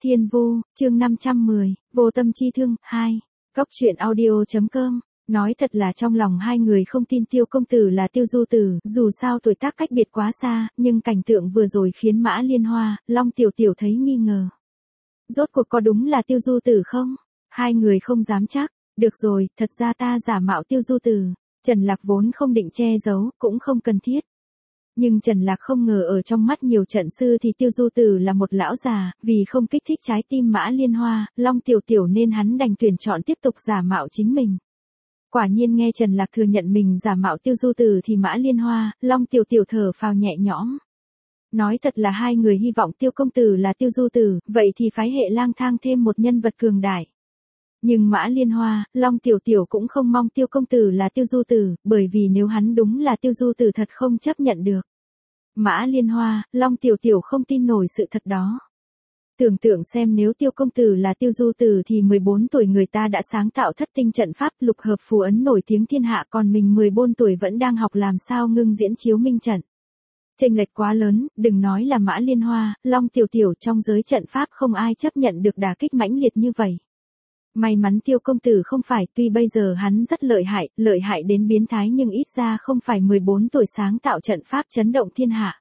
Thiên Vu, chương 510, Vô Tâm Chi Thương, 2. Góc truyện audio.com. Nói thật là trong lòng hai người không tin Tiêu công tử là Tiêu Du Tử, dù sao tuổi tác cách biệt quá xa, nhưng cảnh tượng vừa rồi khiến Mã Liên Hoa, Long Tiểu Tiểu thấy nghi ngờ. Rốt cuộc có đúng là Tiêu Du Tử không? Hai người không dám chắc. Được rồi, thật ra ta giả mạo Tiêu Du Tử. Trần Lạc vốn không định che giấu, cũng không cần thiết. Nhưng Trần Lạc không ngờ ở trong mắt nhiều trận sư thì Tiêu Du Tử là một lão già, vì không kích thích trái tim Mã Liên Hoa, Long Tiểu Tiểu nên hắn đành tuyển chọn tiếp tục giả mạo chính mình. Quả nhiên nghe Trần Lạc thừa nhận mình giả mạo Tiêu Du Tử thì Mã Liên Hoa, Long Tiểu Tiểu thở phào nhẹ nhõm. Nói thật là hai người hy vọng Tiêu công tử là Tiêu Du Tử, vậy thì phái hệ lang thang thêm một nhân vật cường đại. Nhưng Mã Liên Hoa, Long Tiểu Tiểu cũng không mong Tiêu công tử là Tiêu Du Tử, bởi vì nếu hắn đúng là Tiêu Du Tử thật không chấp nhận được. Mã Liên Hoa, Long Tiểu Tiểu không tin nổi sự thật đó. Tưởng tượng xem nếu Tiêu công tử là Tiêu Du Tử thì 14 tuổi người ta đã sáng tạo thất tinh trận pháp lục hợp phù ấn nổi tiếng thiên hạ, còn mình 14 tuổi vẫn đang học làm sao ngưng diễn chiếu minh trận. Chênh lệch quá lớn, đừng nói là Mã Liên Hoa, Long Tiểu Tiểu, trong giới trận pháp không ai chấp nhận được đả kích mãnh liệt như vậy. May mắn Tiêu công tử không phải, tuy bây giờ hắn rất lợi hại đến biến thái, nhưng ít ra không phải 14 tuổi sáng tạo trận pháp chấn động thiên hạ.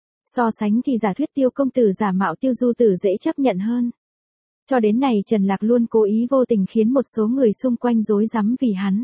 So sánh thì giả thuyết Tiêu công tử giả mạo Tiêu Du Tử dễ chấp nhận hơn. Cho đến này Trần Lạc luôn cố ý vô tình khiến một số người xung quanh rối rắm vì hắn.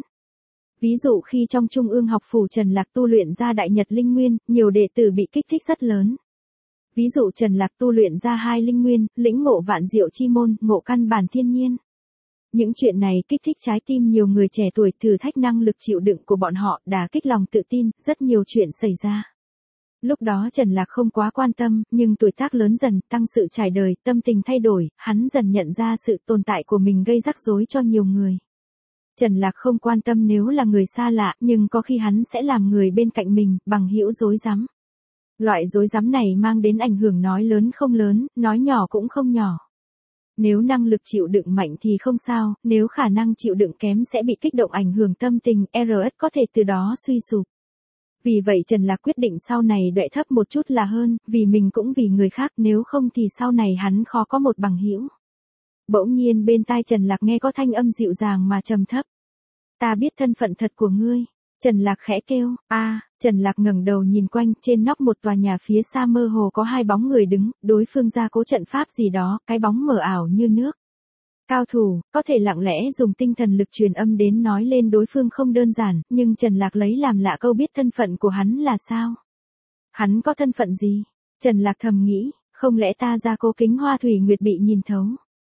Ví dụ khi trong Trung ương học phủ Trần Lạc tu luyện ra Đại Nhật Linh Nguyên, nhiều đệ tử bị kích thích rất lớn. Ví dụ Trần Lạc tu luyện ra 2 linh nguyên, lĩnh ngộ vạn diệu chi môn, ngộ căn bản thiên nhiên. Những chuyện này kích thích trái tim nhiều người trẻ tuổi, thử thách năng lực chịu đựng của bọn họ, đả kích lòng tự tin, rất nhiều chuyện xảy ra. Lúc đó Trần Lạc không quá quan tâm, nhưng tuổi tác lớn dần, tăng sự trải đời, tâm tình thay đổi, hắn dần nhận ra sự tồn tại của mình gây rắc rối cho nhiều người. Trần Lạc không quan tâm nếu là người xa lạ, nhưng có khi hắn sẽ làm người bên cạnh mình, bằng hữu rối rắm. Loại rối rắm này mang đến ảnh hưởng nói lớn không lớn, nói nhỏ cũng không nhỏ. Nếu năng lực chịu đựng mạnh thì không sao, nếu khả năng chịu đựng kém sẽ bị kích động ảnh hưởng tâm tình, RS có thể từ đó suy sụp. Vì vậy Trần Lạc quyết định sau này đợi thấp một chút là hơn, vì mình cũng vì người khác, nếu không thì sau này hắn khó có một bằng hữu. Bỗng nhiên bên tai Trần Lạc nghe có thanh âm dịu dàng mà trầm thấp. Ta biết thân phận thật của ngươi. Trần Lạc khẽ kêu, Trần Lạc ngẩng đầu nhìn quanh, trên nóc một tòa nhà phía xa mơ hồ có 2 bóng người đứng, đối phương gia cố trận pháp gì đó, cái bóng mờ ảo như nước. Cao thủ, có thể lặng lẽ dùng tinh thần lực truyền âm đến nói lên đối phương không đơn giản, nhưng Trần Lạc lấy làm lạ câu biết thân phận của hắn là sao? Hắn có thân phận gì? Trần Lạc thầm nghĩ, không lẽ ta gia cố kính Hoa Thủy Nguyệt bị nhìn thấu?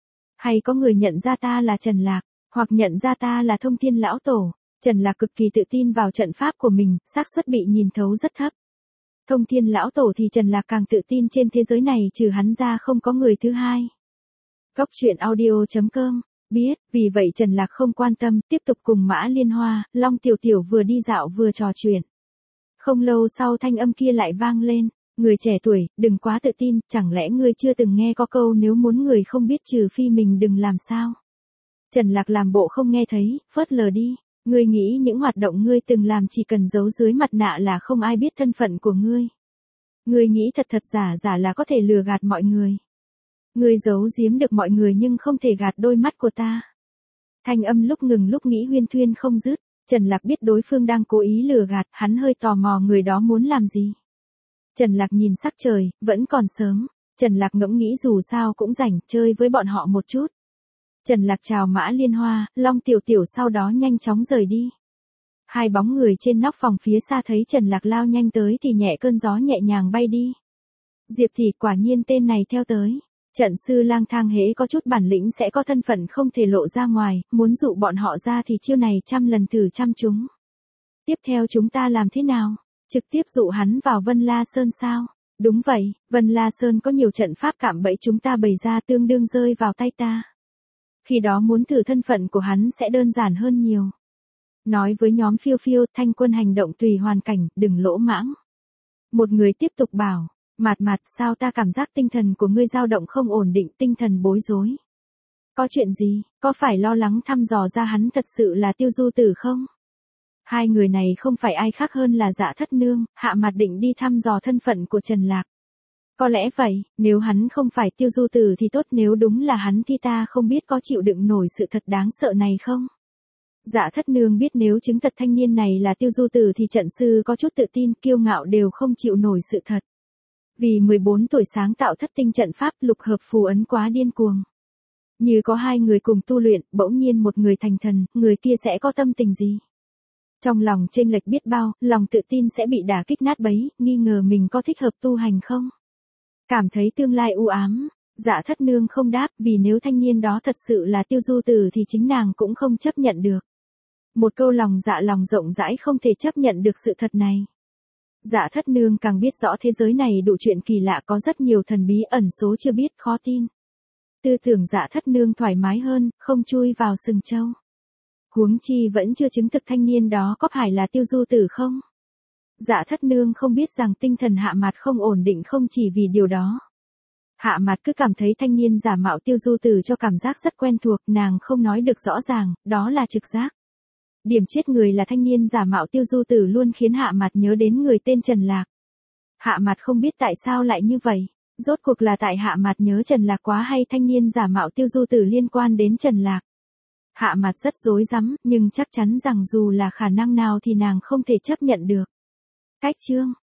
Hay có người nhận ra ta là Trần Lạc, hoặc nhận ra ta là Thông Thiên Lão Tổ? Trần Lạc cực kỳ tự tin vào trận pháp của mình, xác suất bị nhìn thấu rất thấp. Thông Thiên Lão Tổ thì Trần Lạc càng tự tin trên thế giới này trừ hắn ra không có người thứ hai. Góc truyện audio.com. Biết, vì vậy Trần Lạc không quan tâm, tiếp tục cùng Mã Liên Hoa, Long Tiểu Tiểu vừa đi dạo vừa trò chuyện. Không lâu sau thanh âm kia lại vang lên, người trẻ tuổi, đừng quá tự tin, chẳng lẽ ngươi chưa từng nghe có câu nếu muốn người không biết trừ phi mình đừng làm sao? Trần Lạc làm bộ không nghe thấy, phớt lờ đi. Ngươi nghĩ những hoạt động ngươi từng làm chỉ cần giấu dưới mặt nạ là không ai biết thân phận của ngươi. Ngươi nghĩ thật giả là có thể lừa gạt mọi người. Ngươi giấu giếm được mọi người nhưng không thể gạt đôi mắt của ta. Thanh âm lúc ngừng lúc nghĩ huyên thuyên không dứt. Trần Lạc biết đối phương đang cố ý lừa gạt, hắn hơi tò mò người đó muốn làm gì. Trần Lạc nhìn sắc trời, vẫn còn sớm. Trần Lạc ngẫm nghĩ dù sao cũng rảnh, chơi với bọn họ một chút. Trần Lạc chào Mã Liên Hoa, Long Tiểu Tiểu sau đó nhanh chóng rời đi. 2 bóng người trên nóc phòng phía xa thấy Trần Lạc lao nhanh tới thì nhẹ cơn gió nhẹ nhàng bay đi. Diệp Thị quả nhiên tên này theo tới. Trận sư lang thang hễ có chút bản lĩnh sẽ có thân phận không thể lộ ra ngoài, muốn dụ bọn họ ra thì chiêu này trăm lần thử trăm chúng. Tiếp theo chúng ta làm thế nào? Trực tiếp dụ hắn vào Vân La Sơn sao? Đúng vậy, Vân La Sơn có nhiều trận pháp cạm bẫy chúng ta bày ra tương đương rơi vào tay ta. Khi đó muốn thử thân phận của hắn sẽ đơn giản hơn nhiều. Nói với nhóm Phiêu Phiêu, Thanh Quân hành động tùy hoàn cảnh, đừng lỗ mãng. Một người tiếp tục bảo, Mạt, sao ta cảm giác tinh thần của ngươi dao động không ổn định, tinh thần bối rối. Có chuyện gì, có phải lo lắng thăm dò ra hắn thật sự là Tiêu Du Tử không? 2 người này không phải ai khác hơn là Dạ Thất Nương, Hạ Mạt định đi thăm dò thân phận của Trần Lạc. Có lẽ vậy, nếu hắn không phải Tiêu Du Tử thì tốt, nếu đúng là hắn thì ta không biết có chịu đựng nổi sự thật đáng sợ này không? Dạ Thất Nương biết nếu chứng thật thanh niên này là Tiêu Du Tử thì trận sư có chút tự tin, kiêu ngạo đều không chịu nổi sự thật. Vì 14 tuổi sáng tạo thất tinh trận pháp lục hợp phù ấn quá điên cuồng. Như có hai người cùng tu luyện, bỗng nhiên một người thành thần, người kia sẽ có tâm tình gì? Trong lòng chênh lệch biết bao, lòng tự tin sẽ bị đả kích nát bấy, nghi ngờ mình có thích hợp tu hành không? Cảm thấy tương lai u ám, Dạ Thất Nương không đáp, vì nếu thanh niên đó thật sự là Tiêu Du Tử thì chính nàng cũng không chấp nhận được. Một câu lòng dạ lòng rộng rãi không thể chấp nhận được sự thật này. Dạ Thất Nương càng biết rõ thế giới này đủ chuyện kỳ lạ, có rất nhiều thần bí ẩn số chưa biết, khó tin. Tư tưởng Dạ Thất Nương thoải mái hơn, không chui vào sừng trâu. Huống chi vẫn chưa chứng thực thanh niên đó có phải là Tiêu Du Tử không? Dạ Thất Nương không biết rằng tinh thần Hạ Mạt không ổn định không chỉ vì điều đó. Hạ Mạt cứ cảm thấy thanh niên giả mạo Tiêu Du Tử cho cảm giác rất quen thuộc, nàng không nói được rõ ràng, đó là trực giác. Điểm chết người là thanh niên giả mạo Tiêu Du Tử luôn khiến Hạ Mạt nhớ đến người tên Trần Lạc. Hạ Mạt không biết tại sao lại như vậy, rốt cuộc là tại Hạ Mạt nhớ Trần Lạc quá hay thanh niên giả mạo Tiêu Du Tử liên quan đến Trần Lạc. Hạ Mạt rất rối rắm, nhưng chắc chắn rằng dù là khả năng nào thì nàng không thể chấp nhận được. Cách chương